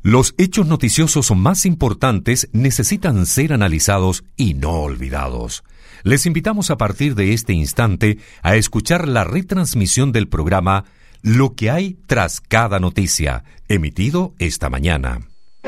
Los hechos noticiosos más importantes necesitan ser analizados y no olvidados. Les invitamos a partir de este instante a escuchar la retransmisión del programa Lo que hay tras cada noticia, emitido esta mañana.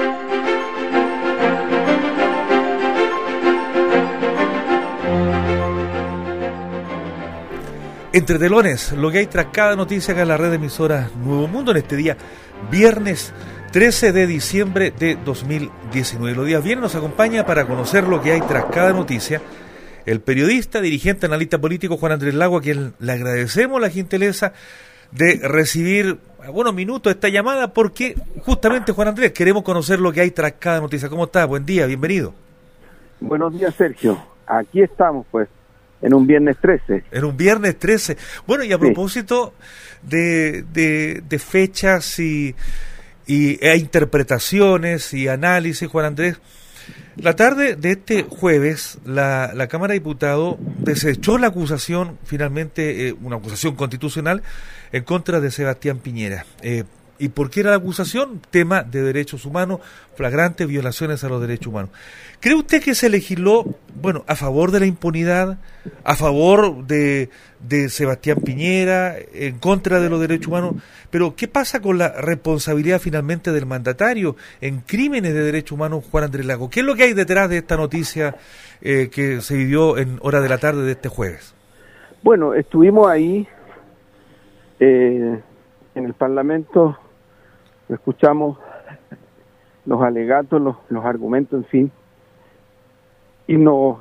Entre telones, lo que hay tras cada noticia acá en la red de emisoras Nuevo Mundo en este día, viernes 13 de diciembre de 2019. Los días viernes nos acompaña para conocer lo que hay tras cada noticia el periodista, dirigente, analista político Juan Andrés Lago, a quien le agradecemos la gentileza de recibir algunos minutos esta llamada, porque justamente, Juan Andrés, queremos conocer lo que hay tras cada noticia. ¿Cómo está? Buen día, bienvenido. Buenos días, Sergio. Aquí estamos, pues, en un viernes 13. En un viernes 13. Bueno, y a propósito de fechas e interpretaciones y análisis, Juan Andrés, la tarde de este jueves, la Cámara de Diputados desechó la acusación, finalmente, una acusación constitucional en contra de Sebastián Piñera. ¿Y por qué era la acusación? Tema de derechos humanos, flagrantes violaciones a los derechos humanos. ¿Cree usted que se legisló, a favor de la impunidad, a favor de Sebastián Piñera, en contra de los derechos humanos? Pero, ¿qué pasa con la responsabilidad finalmente del mandatario en crímenes de derechos humanos, Juan Andrés Lago? ¿Qué es lo que hay detrás de esta noticia que se vivió en hora de la tarde de este jueves? Bueno, estuvimos ahí en el Parlamento, escuchamos los alegatos, los argumentos, en fin, y los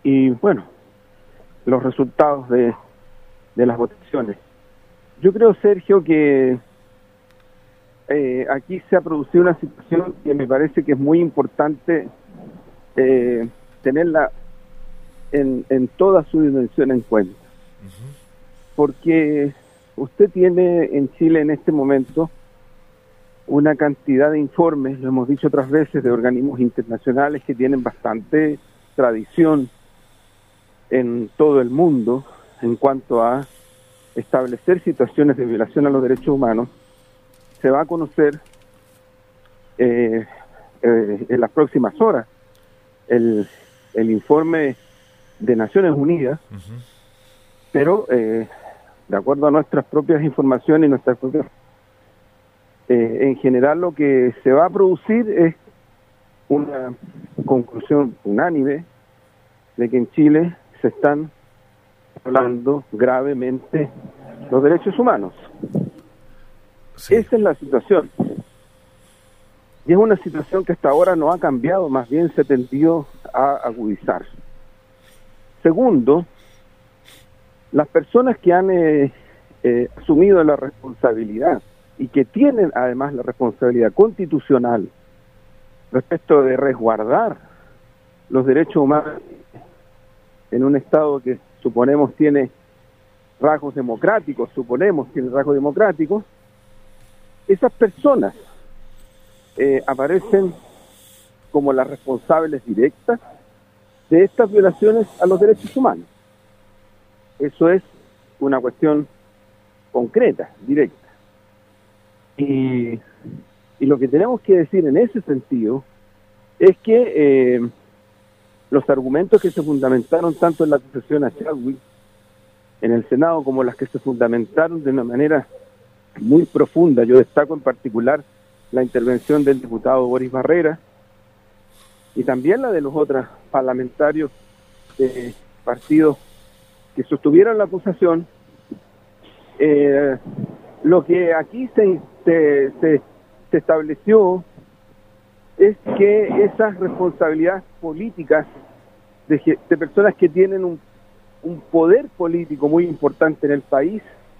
resultados de las votaciones. Yo creo, Sergio, que aquí se ha producido una situación que me parece que es muy importante tenerla en toda su dimensión en cuenta. Porque usted tiene en Chile en este momento una cantidad de informes, lo hemos dicho otras veces, de organismos internacionales que tienen bastante tradición en todo el mundo en cuanto a establecer situaciones de violación a los derechos humanos. Se va a conocer en las próximas horas el informe de Naciones Unidas, pero de acuerdo a nuestras propias informaciones y nuestras propias en general, lo que se va a producir es una conclusión unánime de que en Chile se están violando gravemente los derechos humanos. Sí. Esa es la situación. Y es una situación que hasta ahora no ha cambiado, más bien se tendió a agudizar. Segundo, las personas que han asumido la responsabilidad y que tienen además la responsabilidad constitucional respecto de resguardar los derechos humanos en un Estado que suponemos tiene rasgos democráticos, esas personas aparecen como las responsables directas de estas violaciones a los derechos humanos. Eso es una cuestión concreta, directa. Y lo que tenemos que decir en ese sentido es que los argumentos que se fundamentaron tanto en la acusación a Chadwick en el Senado como las que se fundamentaron de una manera muy profunda, yo destaco en particular la intervención del diputado Boris Barrera y también la de los otros parlamentarios de partidos que sostuvieron la acusación, lo que aquí se estableció es que esas responsabilidades políticas de personas que tienen un poder político muy importante en el país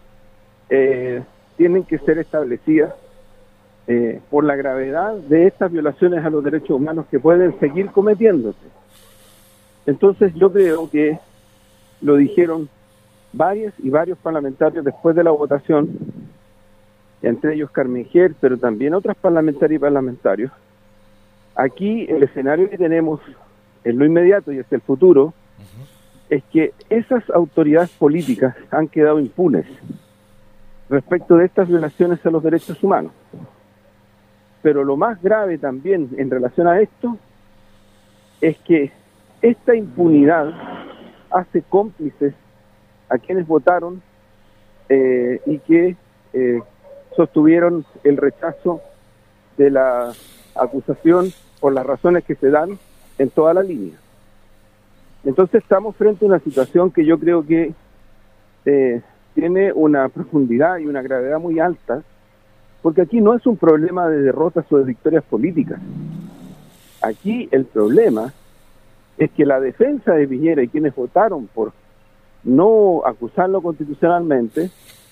tienen que ser establecidas por la gravedad de estas violaciones a los derechos humanos que pueden seguir cometiéndose. Entonces yo creo que lo dijeron varios parlamentarios después de la votación, entre ellos Carmen Ger, pero también otras parlamentarias y parlamentarios. Aquí el escenario que tenemos en lo inmediato y hacia el futuro es que esas autoridades políticas han quedado impunes respecto de estas violaciones a los derechos humanos. Pero lo más grave también en relación a esto es que esta impunidad hace cómplices a quienes votaron y que sostuvieron el rechazo de la acusación por las razones que se dan en toda la línea. Entonces estamos frente a una situación que yo creo que tiene una profundidad y una gravedad muy alta, porque aquí no es un problema de derrotas o de victorias políticas. Aquí el problema es que la defensa de Piñera y quienes votaron por no acusarlo constitucionalmente,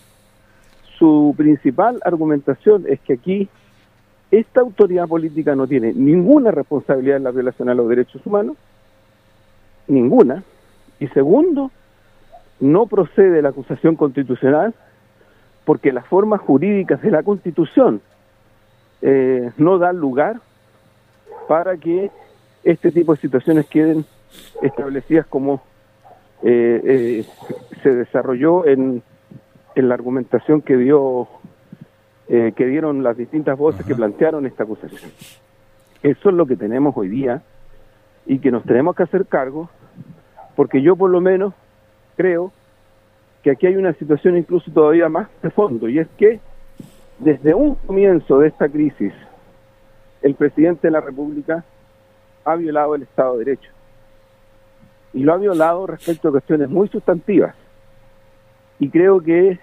su principal argumentación es que aquí esta autoridad política no tiene ninguna responsabilidad en la violación a los derechos humanos, ninguna, y segundo, no procede la acusación constitucional porque las formas jurídicas de la Constitución no dan lugar para que este tipo de situaciones queden establecidas como se desarrolló en la argumentación que dieron las distintas voces que plantearon esta acusación. Eso es lo que tenemos hoy día y que nos tenemos que hacer cargo, porque yo por lo menos creo que aquí hay una situación incluso todavía más de fondo, y es que desde un comienzo de esta crisis el presidente de la República ha violado el Estado de Derecho, y lo ha violado respecto a cuestiones muy sustantivas, y creo que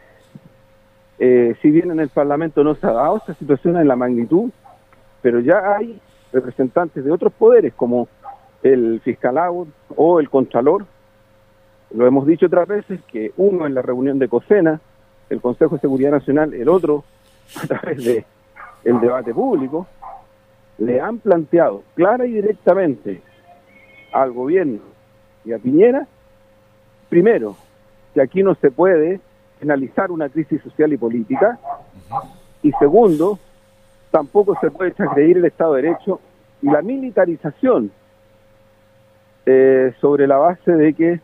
si bien en el Parlamento no se ha dado esta situación en la magnitud, pero ya hay representantes de otros poderes como el fiscal Agut o el Contralor. Lo hemos dicho otras veces, que uno en la reunión de COSENA, el Consejo de Seguridad Nacional, el otro a través de el debate público, le han planteado clara y directamente al gobierno y a Piñera, primero, que aquí no se puede penalizar una crisis social y política, y segundo, tampoco se puede transgredir el Estado de Derecho y la militarización sobre la base de que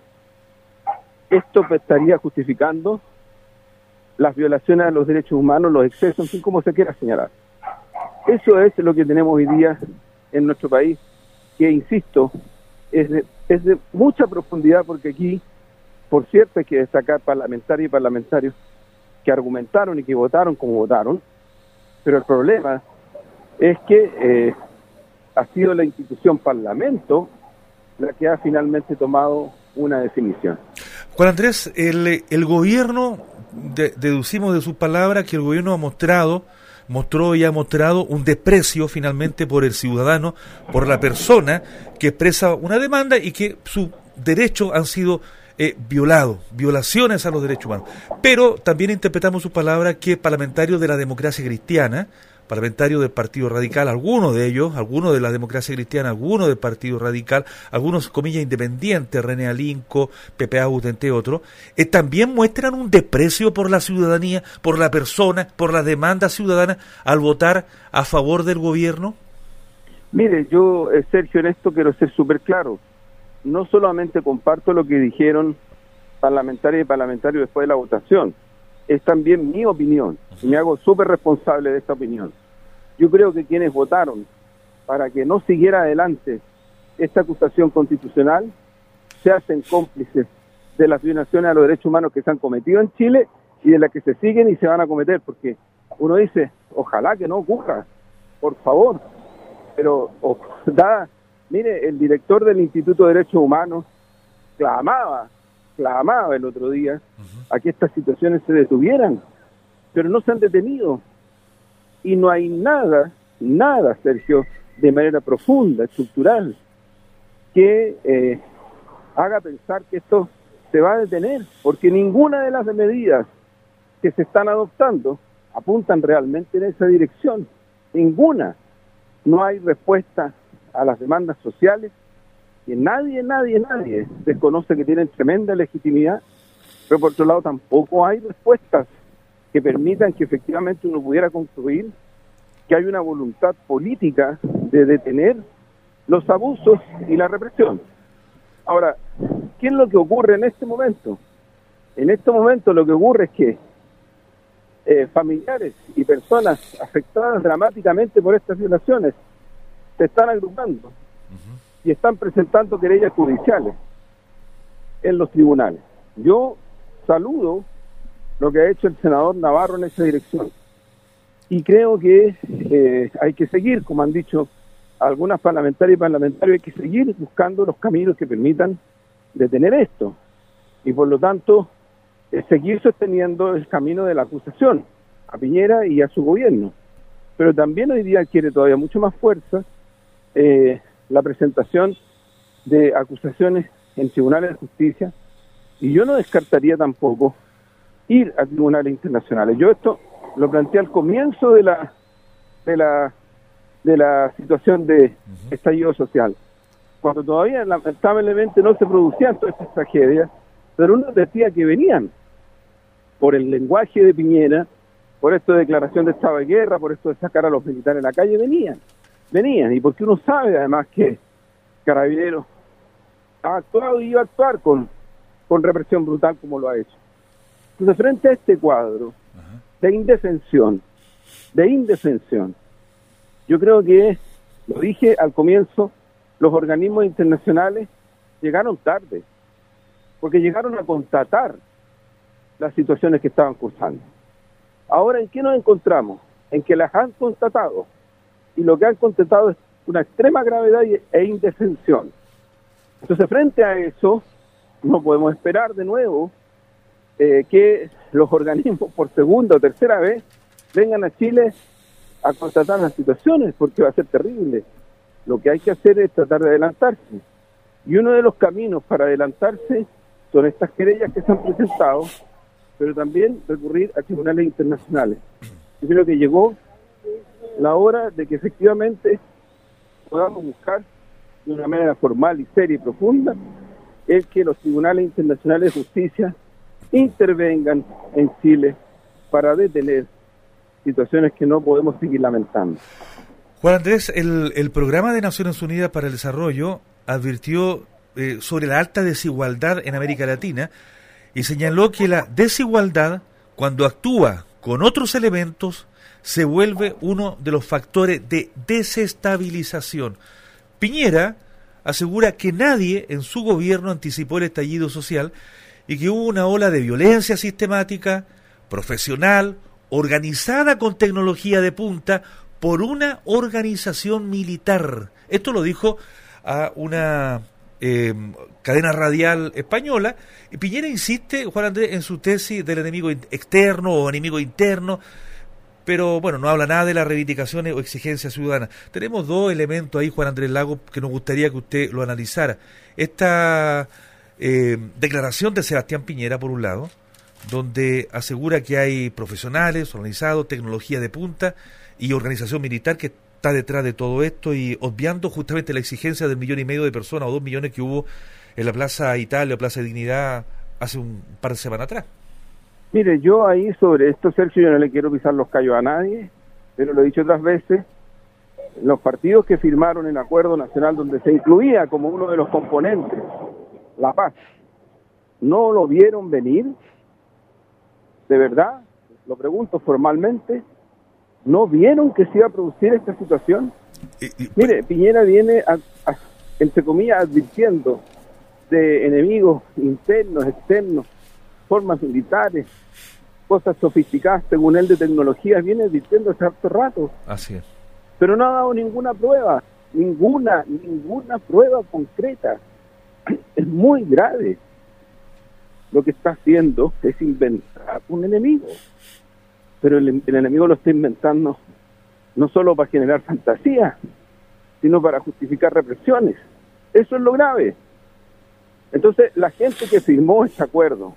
esto estaría justificando las violaciones a los derechos humanos, los excesos, en fin, como se quiera señalar. Eso es lo que tenemos hoy día en nuestro país, que, insisto, es de mucha profundidad, porque aquí, por cierto, hay que destacar parlamentarios y parlamentarios que argumentaron y que votaron como votaron, pero el problema es que ha sido la institución Parlamento la que ha finalmente tomado una definición. Juan Andrés, el gobierno, deducimos de sus palabras que el gobierno mostró y ha mostrado un desprecio finalmente por el ciudadano, por la persona que expresa una demanda y que sus derechos han sido violaciones a los derechos humanos. Pero también interpretamos sus palabras que parlamentarios de la democracia cristiana, parlamentarios del Partido Radical, algunos de ellos, algunos de la democracia cristiana, algunos del Partido Radical, algunos, comillas, independientes, René Alinco, Pepe Agut, entre otros, también muestran un desprecio por la ciudadanía, por la persona, por la demanda ciudadana al votar a favor del gobierno. Mire, yo, Sergio, en esto quiero ser súper claro. No solamente comparto lo que dijeron parlamentarias y parlamentarios después de la votación, es también mi opinión, y me hago súper responsable de esta opinión. Yo creo que quienes votaron para que no siguiera adelante esta acusación constitucional se hacen cómplices de las violaciones a los derechos humanos que se han cometido en Chile y de las que se siguen y se van a cometer, porque uno dice, ojalá que no ocurra, por favor, pero mire, el director del Instituto de Derechos Humanos clamaba el otro día a que estas situaciones se detuvieran, pero no se han detenido, y no hay nada, Sergio, de manera profunda, estructural, que haga pensar que esto se va a detener, porque ninguna de las medidas que se están adoptando apuntan realmente en esa dirección, ninguna. No hay respuesta a las demandas sociales, que nadie desconoce que tienen tremenda legitimidad, pero por otro lado tampoco hay respuestas que permitan que efectivamente uno pudiera concluir que hay una voluntad política de detener los abusos y la represión. Ahora, ¿qué es lo que ocurre en este momento? En este momento lo que ocurre es que familiares y personas afectadas dramáticamente por estas violaciones se están agrupando y están presentando querellas judiciales en los tribunales. Yo saludo lo que ha hecho el senador Navarro en esa dirección y creo que hay que seguir, como han dicho algunas parlamentarias y parlamentarios, hay que seguir buscando los caminos que permitan detener esto y por lo tanto seguir sosteniendo el camino de la acusación a Piñera y a su gobierno. Pero también hoy día quiere todavía mucho más fuerza la presentación de acusaciones en tribunales de justicia, y yo no descartaría tampoco ir a tribunales internacionales. Yo esto lo planteé al comienzo de la situación de estallido social, cuando todavía lamentablemente no se producían todas estas tragedias, pero uno decía que venían por el lenguaje de Piñera, por esto de declaración de estado de guerra, por esto de sacar a los militares en la calle, venían, y porque uno sabe además que Carabineros ha actuado y iba a actuar con represión brutal como lo ha hecho. Entonces, frente a este cuadro de indefensión, yo creo que, lo dije al comienzo, los organismos internacionales llegaron tarde, porque llegaron a constatar las situaciones que estaban cursando. Ahora, ¿en qué nos encontramos? En que las han constatado, y lo que han constatado es una extrema gravedad e indefensión. Entonces, frente a eso, no podemos esperar de nuevo que los organismos por segunda o tercera vez vengan a Chile a constatar las situaciones, porque va a ser terrible. Lo que hay que hacer es tratar de adelantarse. Y uno de los caminos para adelantarse son estas querellas que se han presentado, pero también recurrir a tribunales internacionales. Yo creo que llegó la hora de que efectivamente podamos buscar de una manera formal y seria y profunda el que los tribunales internacionales de justicia intervengan en Chile para detener situaciones que no podemos seguir lamentando. Juan Andrés, el Programa de Naciones Unidas para el Desarrollo advirtió sobre la alta desigualdad en América Latina y señaló que la desigualdad, cuando actúa con otros elementos, se vuelve uno de los factores de desestabilización. Piñera asegura que nadie en su gobierno anticipó el estallido social y que hubo una ola de violencia sistemática, profesional, organizada con tecnología de punta por una organización militar. Esto lo dijo a una cadena radial española, y Piñera insiste, Juan Andrés, en su tesis del enemigo externo o enemigo interno, pero bueno, no habla nada de las reivindicaciones o exigencias ciudadanas. Tenemos dos elementos ahí, Juan Andrés Lago, que nos gustaría que usted lo analizara. Esta declaración de Sebastián Piñera, por un lado, donde asegura que hay profesionales, organizados, tecnología de punta y organización militar que está detrás de todo esto, y obviando justamente la exigencia del 1,5 millones de personas o 2 millones que hubo en la Plaza Italia o Plaza Dignidad hace un par de semanas atrás. Mire, yo ahí sobre esto, Sergio, yo no le quiero pisar los callos a nadie, pero lo he dicho otras veces, los partidos que firmaron el Acuerdo Nacional donde se incluía como uno de los componentes la paz, ¿no lo vieron venir? ¿De verdad? Lo pregunto formalmente. ¿No vieron que se iba a producir esta situación? Mire, Piñera viene, entre comillas, advirtiendo de enemigos internos, externos, formas militares, cosas sofisticadas, según él, de tecnología, viene advirtiendo hace harto rato. Así es. Pero no ha dado ninguna prueba, ninguna prueba concreta. Es muy grave. Lo que está haciendo es inventar un enemigo. Pero el enemigo lo está inventando no solo para generar fantasía, sino para justificar represiones. Eso es lo grave. Entonces, la gente que firmó este acuerdo,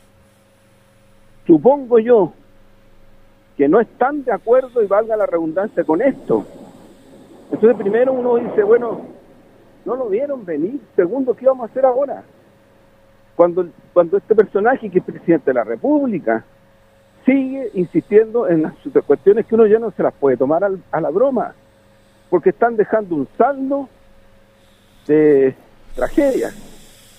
supongo yo, que no están de acuerdo, y valga la redundancia, con esto. Entonces, primero uno dice, bueno, no lo vieron venir. Segundo, ¿qué vamos a hacer ahora? Cuando este personaje, que es presidente de la República, sigue insistiendo en las cuestiones que uno ya no se las puede tomar a la broma, porque están dejando un saldo de tragedia.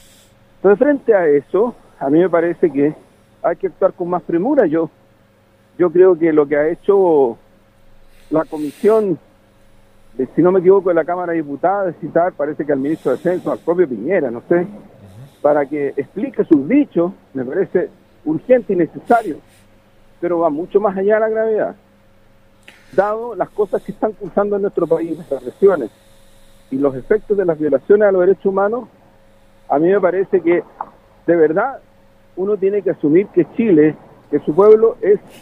Entonces, frente a eso, a mí me parece que hay que actuar con más premura. Yo yo creo que lo que ha hecho la comisión, si no me equivoco, de la Cámara de Diputados, de citar, parece que al ministro de Defensa, al propio Piñera, no sé, para que explique sus dichos, me parece urgente y necesario, pero va mucho más allá de la gravedad. Dado las cosas que están cursando en nuestro país, las represiones y los efectos de las violaciones a los derechos humanos, a mí me parece que de verdad uno tiene que asumir que Chile, que su pueblo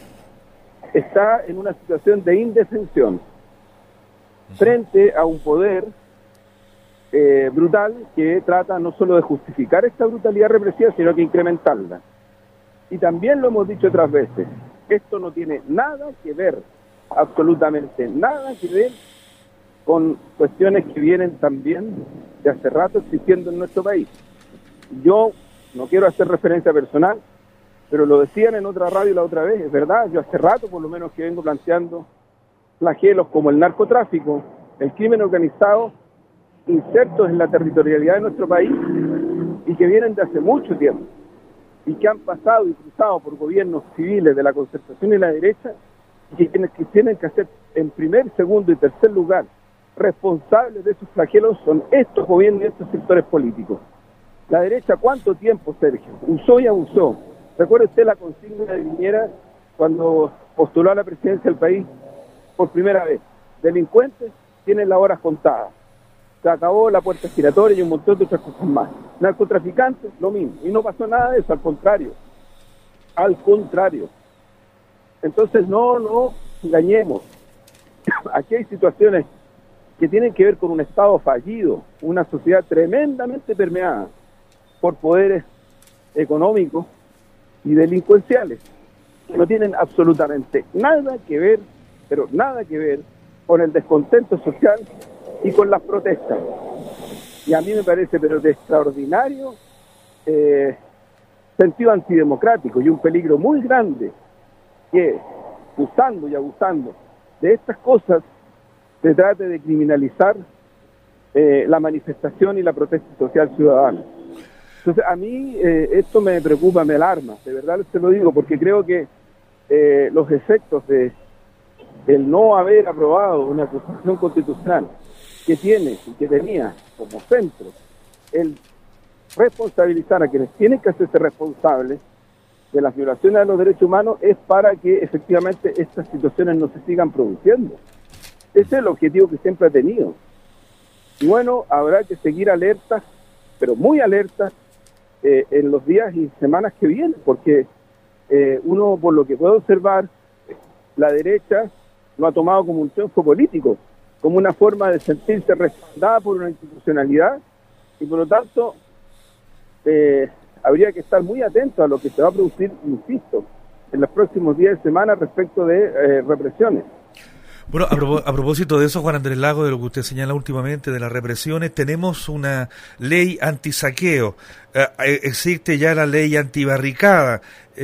está en una situación de indefensión frente a un poder brutal que trata no solo de justificar esta brutalidad represiva, sino que incrementarla. Y también lo hemos dicho otras veces, esto no tiene nada que ver, absolutamente nada que ver con cuestiones que vienen también de hace rato existiendo en nuestro país. Yo no quiero hacer referencia personal, pero lo decían en otra radio la otra vez, es verdad, yo hace rato por lo menos que vengo planteando flagelos como el narcotráfico, el crimen organizado, insertos en la territorialidad de nuestro país y que vienen de hace mucho tiempo y que han pasado y cruzado por gobiernos civiles de la concertación y la derecha, y que tienen que hacer en primer, segundo y tercer lugar responsables de esos flagelos son estos gobiernos y estos sectores políticos. La derecha, ¿cuánto tiempo, Sergio? Usó y abusó. ¿Recuerda usted la consigna de Piñera cuando postuló a la presidencia del país por primera vez? Delincuentes tienen las horas contadas. Se acabó la puerta giratoria y un montón de otras cosas más. Narcotraficantes, lo mismo. Y no pasó nada de eso, al contrario. Al contrario. Entonces, no engañemos. Aquí hay situaciones que tienen que ver con un Estado fallido, una sociedad tremendamente permeada por poderes económicos y delincuenciales, que no tienen absolutamente nada que ver, pero nada que ver con el descontento social y con las protestas. Y a mí me parece, pero de extraordinario sentido antidemocrático y un peligro muy grande que, usando y abusando de estas cosas, se trate de criminalizar la manifestación y la protesta social ciudadana. Entonces, a mí esto me preocupa, me alarma, de verdad se lo digo, porque creo que los efectos de el no haber aprobado una acusación constitucional que tiene y que tenía como centro el responsabilizar a quienes tienen que hacerse responsables de las violaciones a los derechos humanos es para que efectivamente estas situaciones no se sigan produciendo. Ese es el objetivo que siempre ha tenido. Y bueno, habrá que seguir alertas, pero muy alertas, en los días y semanas que vienen, porque uno, por lo que puede observar, la derecha lo ha tomado como un triunfo político, como una forma de sentirse respaldada por una institucionalidad, y por lo tanto habría que estar muy atento a lo que se va a producir, insisto, en los próximos días y semanas respecto de represiones. Bueno, a propósito de eso, Juan Andrés Lagos, de lo que usted señala últimamente, de las represiones, tenemos una ley antisaqueo, existe ya la ley antibarricada,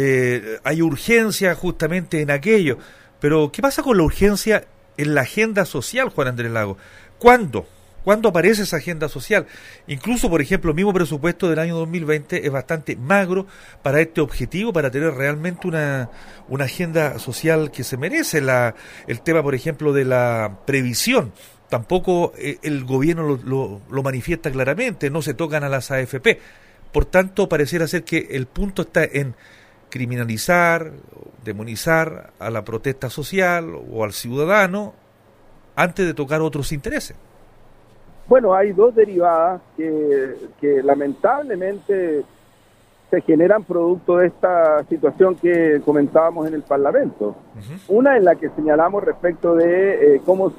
hay urgencia justamente en aquello, pero ¿qué pasa con la urgencia en la agenda social, Juan Andrés Lagos? ¿Cuándo? ¿Cuándo aparece esa agenda social? Incluso, por ejemplo, el mismo presupuesto del año 2020 es bastante magro para este objetivo, para tener realmente una agenda social que se merece. El tema, por ejemplo, de la previsión, tampoco el gobierno lo manifiesta claramente, no se tocan a las AFP. Por tanto, pareciera ser que el punto está en criminalizar, demonizar a la protesta social o al ciudadano antes de tocar otros intereses. Bueno, hay dos derivadas que lamentablemente se generan producto de esta situación que comentábamos en el Parlamento. Uh-huh. Una en la que señalamos respecto de cómo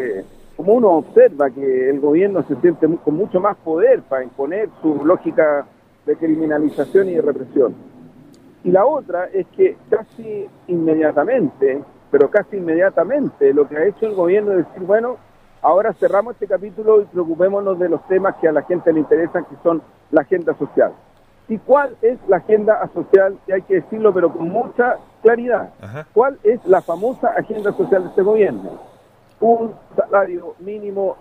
uno observa que el gobierno se siente con mucho más poder para imponer su lógica de criminalización y de represión. Y la otra es que casi inmediatamente lo que ha hecho el gobierno es decir, bueno, ahora cerramos este capítulo y preocupémonos de los temas que a la gente le interesan, que son la agenda social. ¿Y cuál es la agenda social? Y hay que decirlo, pero con mucha claridad. Ajá. ¿Cuál es la famosa agenda social de este gobierno? Un salario mínimo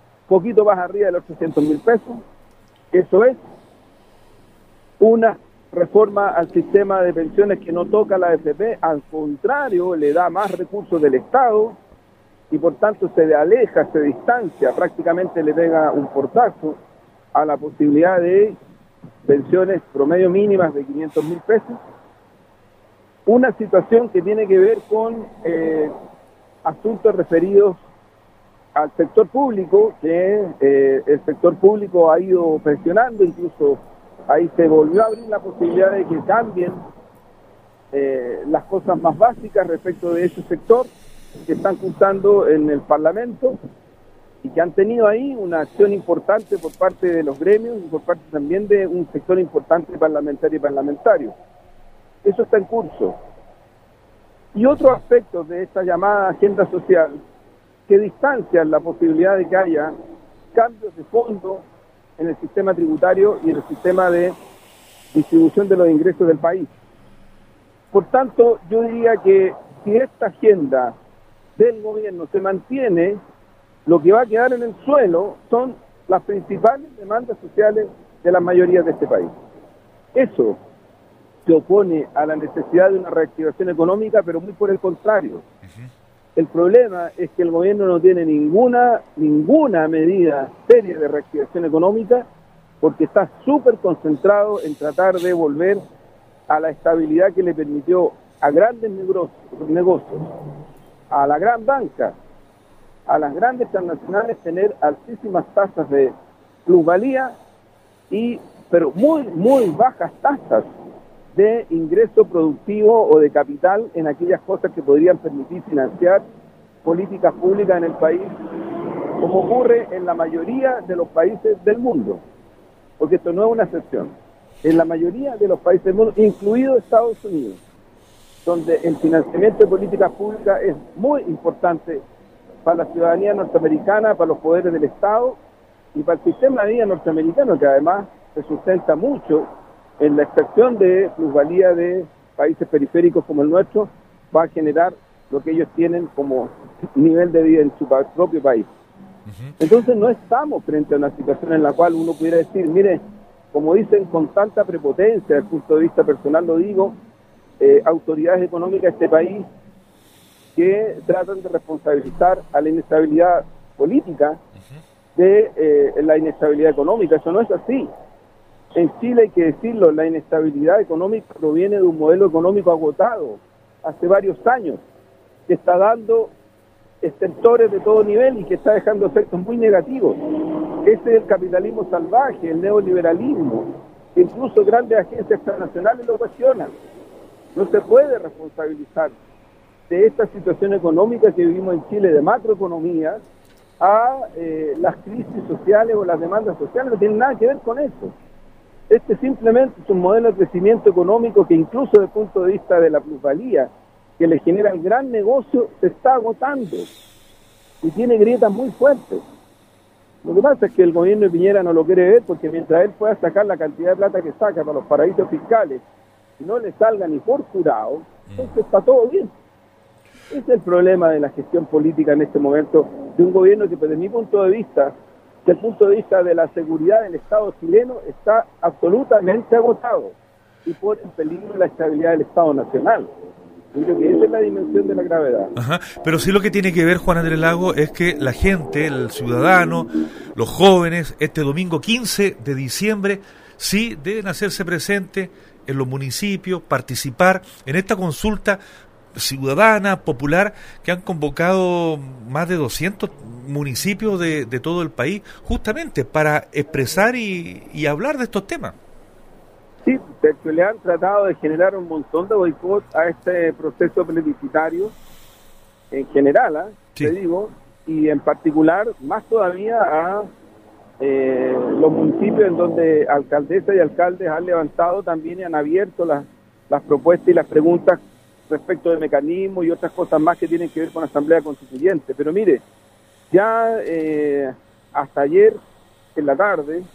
poquito más arriba de los 800.000 pesos. Eso es una reforma al sistema de pensiones que no toca la AFP, al contrario, le da más recursos del Estado y por tanto se aleja, se distancia, prácticamente le pega un portazo a la posibilidad de pensiones promedio mínimas de 500.000 pesos. Una situación que tiene que ver con asuntos referidos al sector público, que el sector público ha ido presionando, incluso ahí se volvió a abrir la posibilidad de que cambien las cosas más básicas respecto de ese sector, que están cursando en el Parlamento y que han tenido ahí una acción importante por parte de los gremios y por parte también de un sector importante parlamentario y parlamentario. Eso está en curso. Y otros aspectos de esta llamada agenda social que distancian la posibilidad de que haya cambios de fondo en el sistema tributario y en el sistema de distribución de los ingresos del país. Por tanto, yo diría que si esta agenda del gobierno se mantiene, lo que va a quedar en el suelo son las principales demandas sociales de las mayorías de este país. Eso se opone a la necesidad de una reactivación económica, pero muy por el contrario. El problema es que el gobierno no tiene ninguna medida seria de reactivación económica porque está súper concentrado en tratar de volver a la estabilidad que le permitió a grandes negocios, a la gran banca, a las grandes transnacionales tener altísimas tasas de plusvalía pero muy bajas tasas de ingreso productivo o de capital en aquellas cosas que podrían permitir financiar políticas públicas en el país, como ocurre en la mayoría de los países del mundo, porque esto no es una excepción. En la mayoría de los países del mundo, incluido Estados Unidos, donde el financiamiento de políticas públicas es muy importante para la ciudadanía norteamericana, para los poderes del Estado y para el sistema de vida norteamericano, que además se sustenta mucho en la extracción de plusvalía de países periféricos como el nuestro, va a generar lo que ellos tienen como nivel de vida en su propio país. Entonces no estamos frente a una situación en la cual uno pudiera decir, mire, como dicen con tanta prepotencia, desde el punto de vista personal lo digo, autoridades económicas de este país que tratan de responsabilizar a la inestabilidad política de la inestabilidad económica. Eso no es así. En Chile, hay que decirlo, la inestabilidad económica proviene de un modelo económico agotado hace varios años, que está dando extensores de todo nivel y que está dejando efectos muy negativos. Ese es el capitalismo salvaje, el neoliberalismo, que incluso grandes agencias transnacionales lo cuestionan. No se puede responsabilizar de esta situación económica que vivimos en Chile, de macroeconomía, a las crisis sociales o las demandas sociales. No tiene nada que ver con eso. Este simplemente es un modelo de crecimiento económico que incluso desde el punto de vista de la plusvalía que le genera el gran negocio se está agotando y tiene grietas muy fuertes. Lo que pasa es que el gobierno de Piñera no lo quiere ver porque mientras él pueda sacar la cantidad de plata que saca para los paraísos fiscales y no le salga ni por jurado, entonces está todo bien. Ese es el problema de la gestión política en este momento de un gobierno que desde mi punto de vista, desde el punto de vista de la seguridad del Estado chileno, está absolutamente agotado y pone en peligro la estabilidad del Estado nacional. Yo creo que esa es la dimensión de la gravedad. Pero sí lo que tiene que ver, Juan Andrés Lago, es que la gente, el ciudadano, los jóvenes, este domingo 15 de diciembre, sí deben hacerse presentes en los municipios, participar en esta consulta ciudadana, popular, que han convocado más de 200 municipios de todo el país, justamente para expresar y hablar de estos temas. Sí, le han tratado de generar un montón de boicot a este proceso plebiscitario en general, sí, te digo, y en particular, más todavía a los municipios en donde alcaldesas y alcaldes han levantado también y han abierto las propuestas y las preguntas respecto de mecanismos y otras cosas más que tienen que ver con la Asamblea Constituyente. Pero mire, ya hasta ayer en la tarde,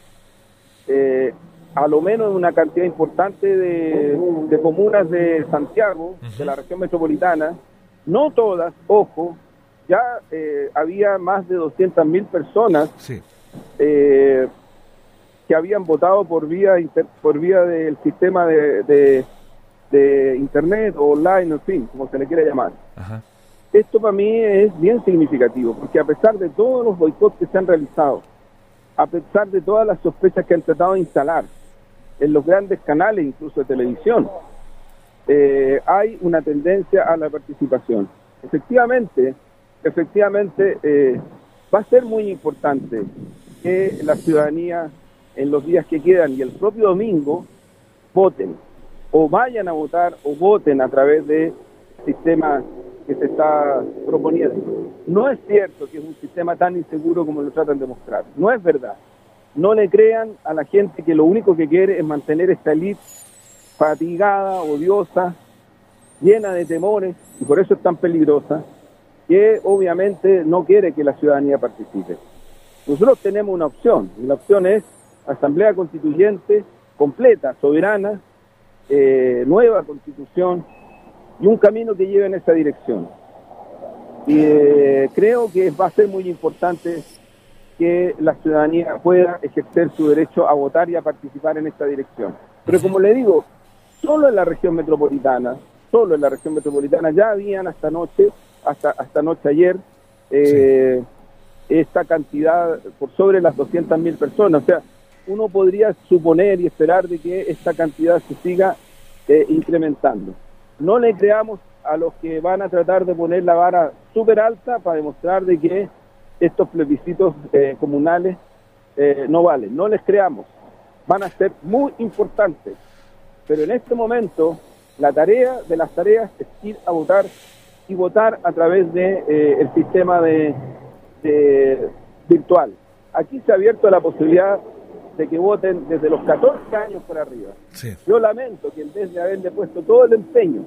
a lo menos una cantidad importante de comunas de Santiago, de la región metropolitana, no todas, ojo, ya había más de 200.000 personas, sí, que habían votado por vía del sistema de internet o online, en fin, como se le quiera llamar. Ajá. Esto para mí es bien significativo, porque a pesar de todos los boicots que se han realizado, a pesar de todas las sospechas que han tratado de instalar en los grandes canales, incluso de televisión, hay una tendencia a la participación. Efectivamente, va a ser muy importante que la ciudadanía en los días que quedan y el propio domingo voten, o vayan a votar o voten a través del sistema que se está proponiendo. No es cierto que es un sistema tan inseguro como lo tratan de mostrar. No es verdad. No le crean a la gente que lo único que quiere es mantener esta élite fatigada, odiosa, llena de temores, y por eso es tan peligrosa, que obviamente no quiere que la ciudadanía participe. Nosotros tenemos una opción, y la opción es asamblea constituyente completa, soberana, nueva constitución, y un camino que lleve en esa dirección. Y creo que va a ser muy importante que la ciudadanía pueda ejercer su derecho a votar y a participar en esta dirección. Pero como le digo, solo en la región metropolitana ya habían hasta noche ayer, esta cantidad por sobre las 200.000 personas. O sea, uno podría suponer y esperar de que esta cantidad se siga incrementando. No le creamos a los que van a tratar de poner la vara súper alta para demostrar de que estos plebiscitos comunales no valen. No les creamos. Van a ser muy importantes. Pero en este momento, la tarea de las tareas es ir a votar y votar a través de el sistema de virtual. Aquí se ha abierto la posibilidad de que voten desde los 14 años para arriba. Sí. Yo lamento que en vez de haberle puesto todo el empeño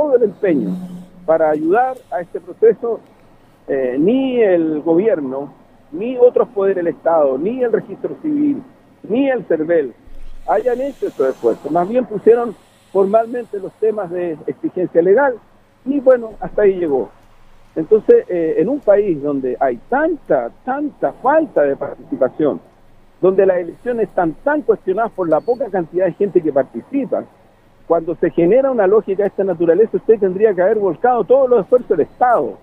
para ayudar a este proceso, ni el gobierno, ni otros poderes del Estado, ni el registro civil, ni el CERVEL hayan hecho estos esfuerzos. Más bien pusieron formalmente los temas de exigencia legal y bueno, hasta ahí llegó. Entonces, en un país donde hay tanta falta de participación, donde las elecciones están tan cuestionadas por la poca cantidad de gente que participa, cuando se genera una lógica de esta naturaleza, usted tendría que haber volcado todos los esfuerzos del Estado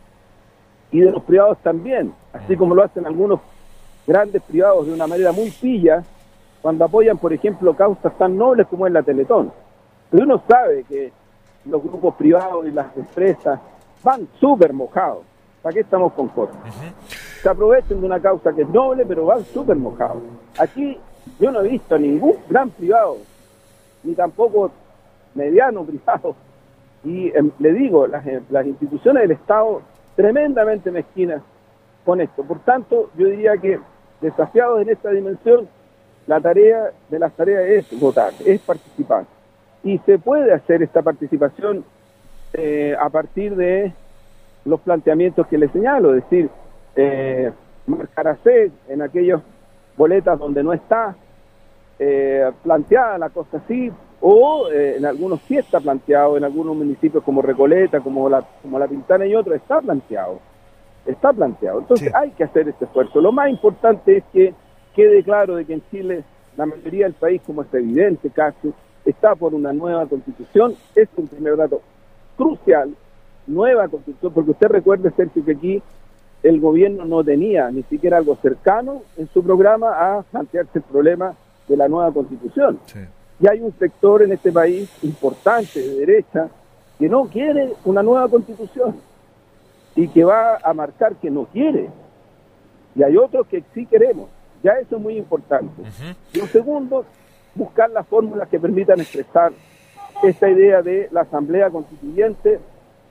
y de los privados también, así como lo hacen algunos grandes privados de una manera muy pilla, cuando apoyan, por ejemplo, causas tan nobles como es la Teletón. Pero uno sabe que los grupos privados y las empresas van súper mojados. ¿Para qué estamos con cosas? Se aprovechan de una causa que es noble, pero van súper mojados. Aquí yo no he visto a ningún gran privado, ni tampoco mediano privado. Y le digo, las instituciones del Estado tremendamente mezquinas con esto. Por tanto, yo diría que desafiados en esta dimensión, la tarea de las tareas es votar, es participar. Y se puede hacer esta participación a partir de los planteamientos que le señalo, es decir, marcar a C en aquellas boletas donde no está planteada la cosa así, o en algunos sí está planteado, en algunos municipios como Recoleta, como la Pintana y otros, está planteado. Entonces sí, hay que hacer este esfuerzo. Lo más importante es que quede claro de que en Chile la mayoría del país, como es evidente casi, está por una nueva constitución. Es un primer dato crucial, nueva constitución, porque usted recuerde, Sergio, que aquí el gobierno no tenía ni siquiera algo cercano en su programa a plantearse el problema de la nueva constitución. Sí. Y hay un sector en este país importante de derecha que no quiere una nueva constitución y que va a marcar que no quiere. Y hay otros que sí queremos. Ya eso es muy importante. Y lo segundo, buscar las fórmulas que permitan expresar esta idea de la Asamblea Constituyente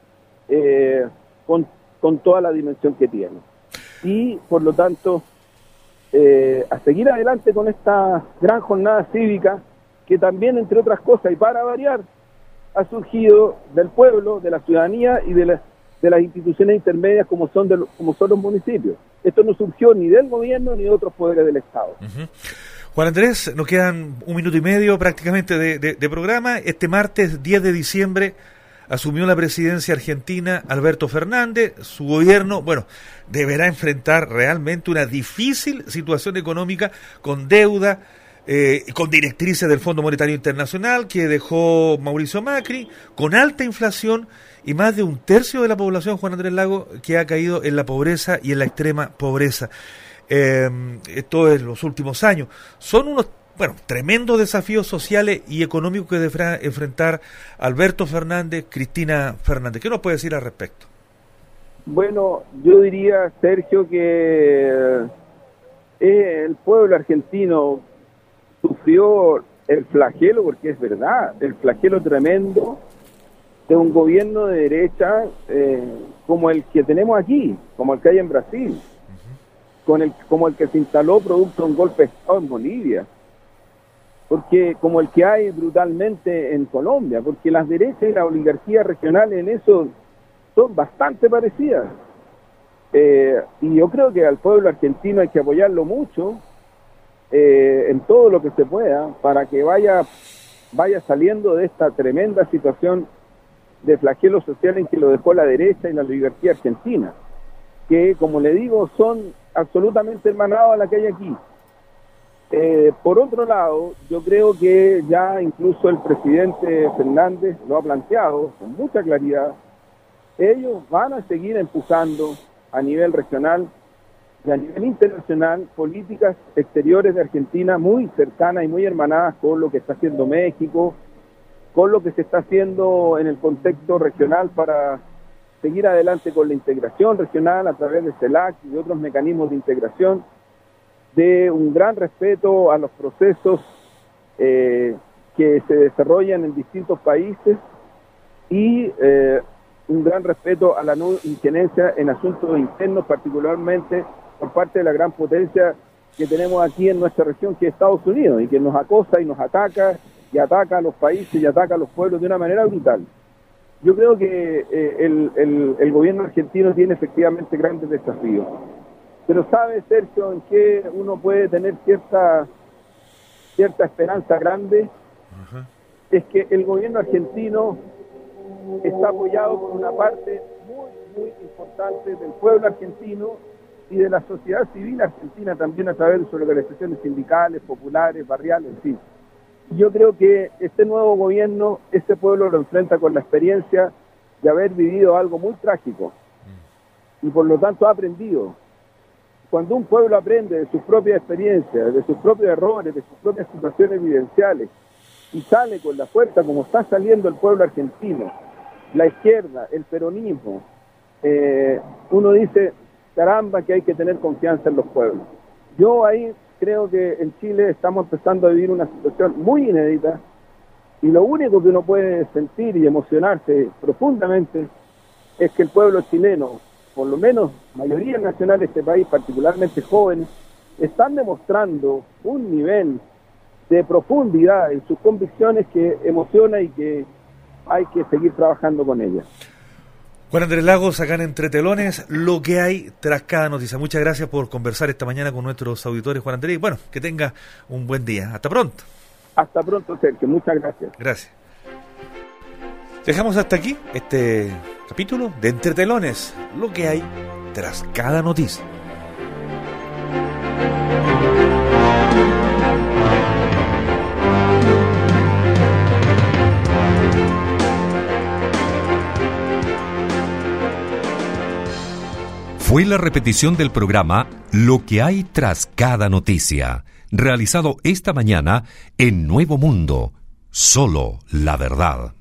con toda la dimensión que tiene. Y, por lo tanto, a seguir adelante con esta gran jornada cívica que también, entre otras cosas, y para variar, ha surgido del pueblo, de la ciudadanía y de las instituciones intermedias como son los municipios. Esto no surgió ni del gobierno ni de otros poderes del Estado. Juan Andrés, nos quedan 1 minuto y medio prácticamente de programa. Este martes 10 de diciembre asumió la presidencia argentina Alberto Fernández. Su gobierno, deberá enfrentar realmente una difícil situación económica con deuda, con directrices del Fondo Monetario Internacional que dejó Mauricio Macri, con alta inflación y más de un tercio de la población, Juan Andrés Lago, que ha caído en la pobreza y en la extrema pobreza. Esto en los últimos años. Son unos tremendos desafíos sociales y económicos que deberá enfrentar Alberto Fernández, Cristina Fernández. ¿Qué nos puede decir al respecto? Bueno, yo diría, Sergio, que el pueblo argentino sufrió el flagelo, porque es verdad, el flagelo tremendo de un gobierno de derecha como el que tenemos aquí, como el que hay en Brasil, como el que se instaló producto de un golpe de Estado en Bolivia, porque como el que hay brutalmente en Colombia, porque las derechas y las oligarquías regionales en eso son bastante parecidas. Y yo creo que al pueblo argentino hay que apoyarlo mucho en todo lo que se pueda para que vaya saliendo de esta tremenda situación de flagelo social en que lo dejó la derecha y la oligarquía argentina, que, como le digo, son absolutamente hermanados a la que hay aquí. Por otro lado, yo creo que ya incluso el presidente Fernández lo ha planteado con mucha claridad. Ellos van a seguir empujando a nivel regional y a nivel internacional políticas exteriores de Argentina muy cercanas y muy hermanadas con lo que está haciendo México, con lo que se está haciendo en el contexto regional para seguir adelante con la integración regional a través de CELAC y de otros mecanismos de integración, de un gran respeto a los procesos que se desarrollan en distintos países y un gran respeto a la no injerencia en asuntos internos, particularmente por parte de la gran potencia que tenemos aquí en nuestra región, que es Estados Unidos, y que nos acosa y nos ataca, y ataca a los países y ataca a los pueblos de una manera brutal. Yo creo que el gobierno argentino tiene efectivamente grandes desafíos. Pero sabe, Sergio, en que uno puede tener cierta esperanza grande. Uh-huh. Es que el gobierno argentino está apoyado por una parte muy, muy importante del pueblo argentino y de la sociedad civil argentina también a través de sus organizaciones sindicales, populares, barriales, en fin. Yo creo que este nuevo gobierno, este pueblo lo enfrenta con la experiencia de haber vivido algo muy trágico y por lo tanto ha aprendido. Cuando un pueblo aprende de sus propias experiencias, de sus propios errores, de sus propias situaciones vivenciales y sale con la fuerza como está saliendo el pueblo argentino, la izquierda, el peronismo, uno dice, caramba, que hay que tener confianza en los pueblos. Yo ahí creo que en Chile estamos empezando a vivir una situación muy inédita y lo único que uno puede sentir y emocionarse profundamente es que el pueblo chileno, por lo menos mayoría nacional de este país, particularmente jóvenes, están demostrando un nivel de profundidad en sus convicciones que emociona y que hay que seguir trabajando con ellas. Juan Andrés Lagos, acá en Entre Telones, lo que hay tras cada noticia. Muchas gracias por conversar esta mañana con nuestros auditores, Juan Andrés. Bueno, que tenga un buen día. Hasta pronto. Hasta pronto, Sergio. Muchas gracias. Gracias. Dejamos hasta aquí este capítulo de Entre Telones, lo que hay tras cada noticia. Fue la repetición del programa Lo que hay tras cada noticia, realizado esta mañana en Nuevo Mundo. Solo la verdad.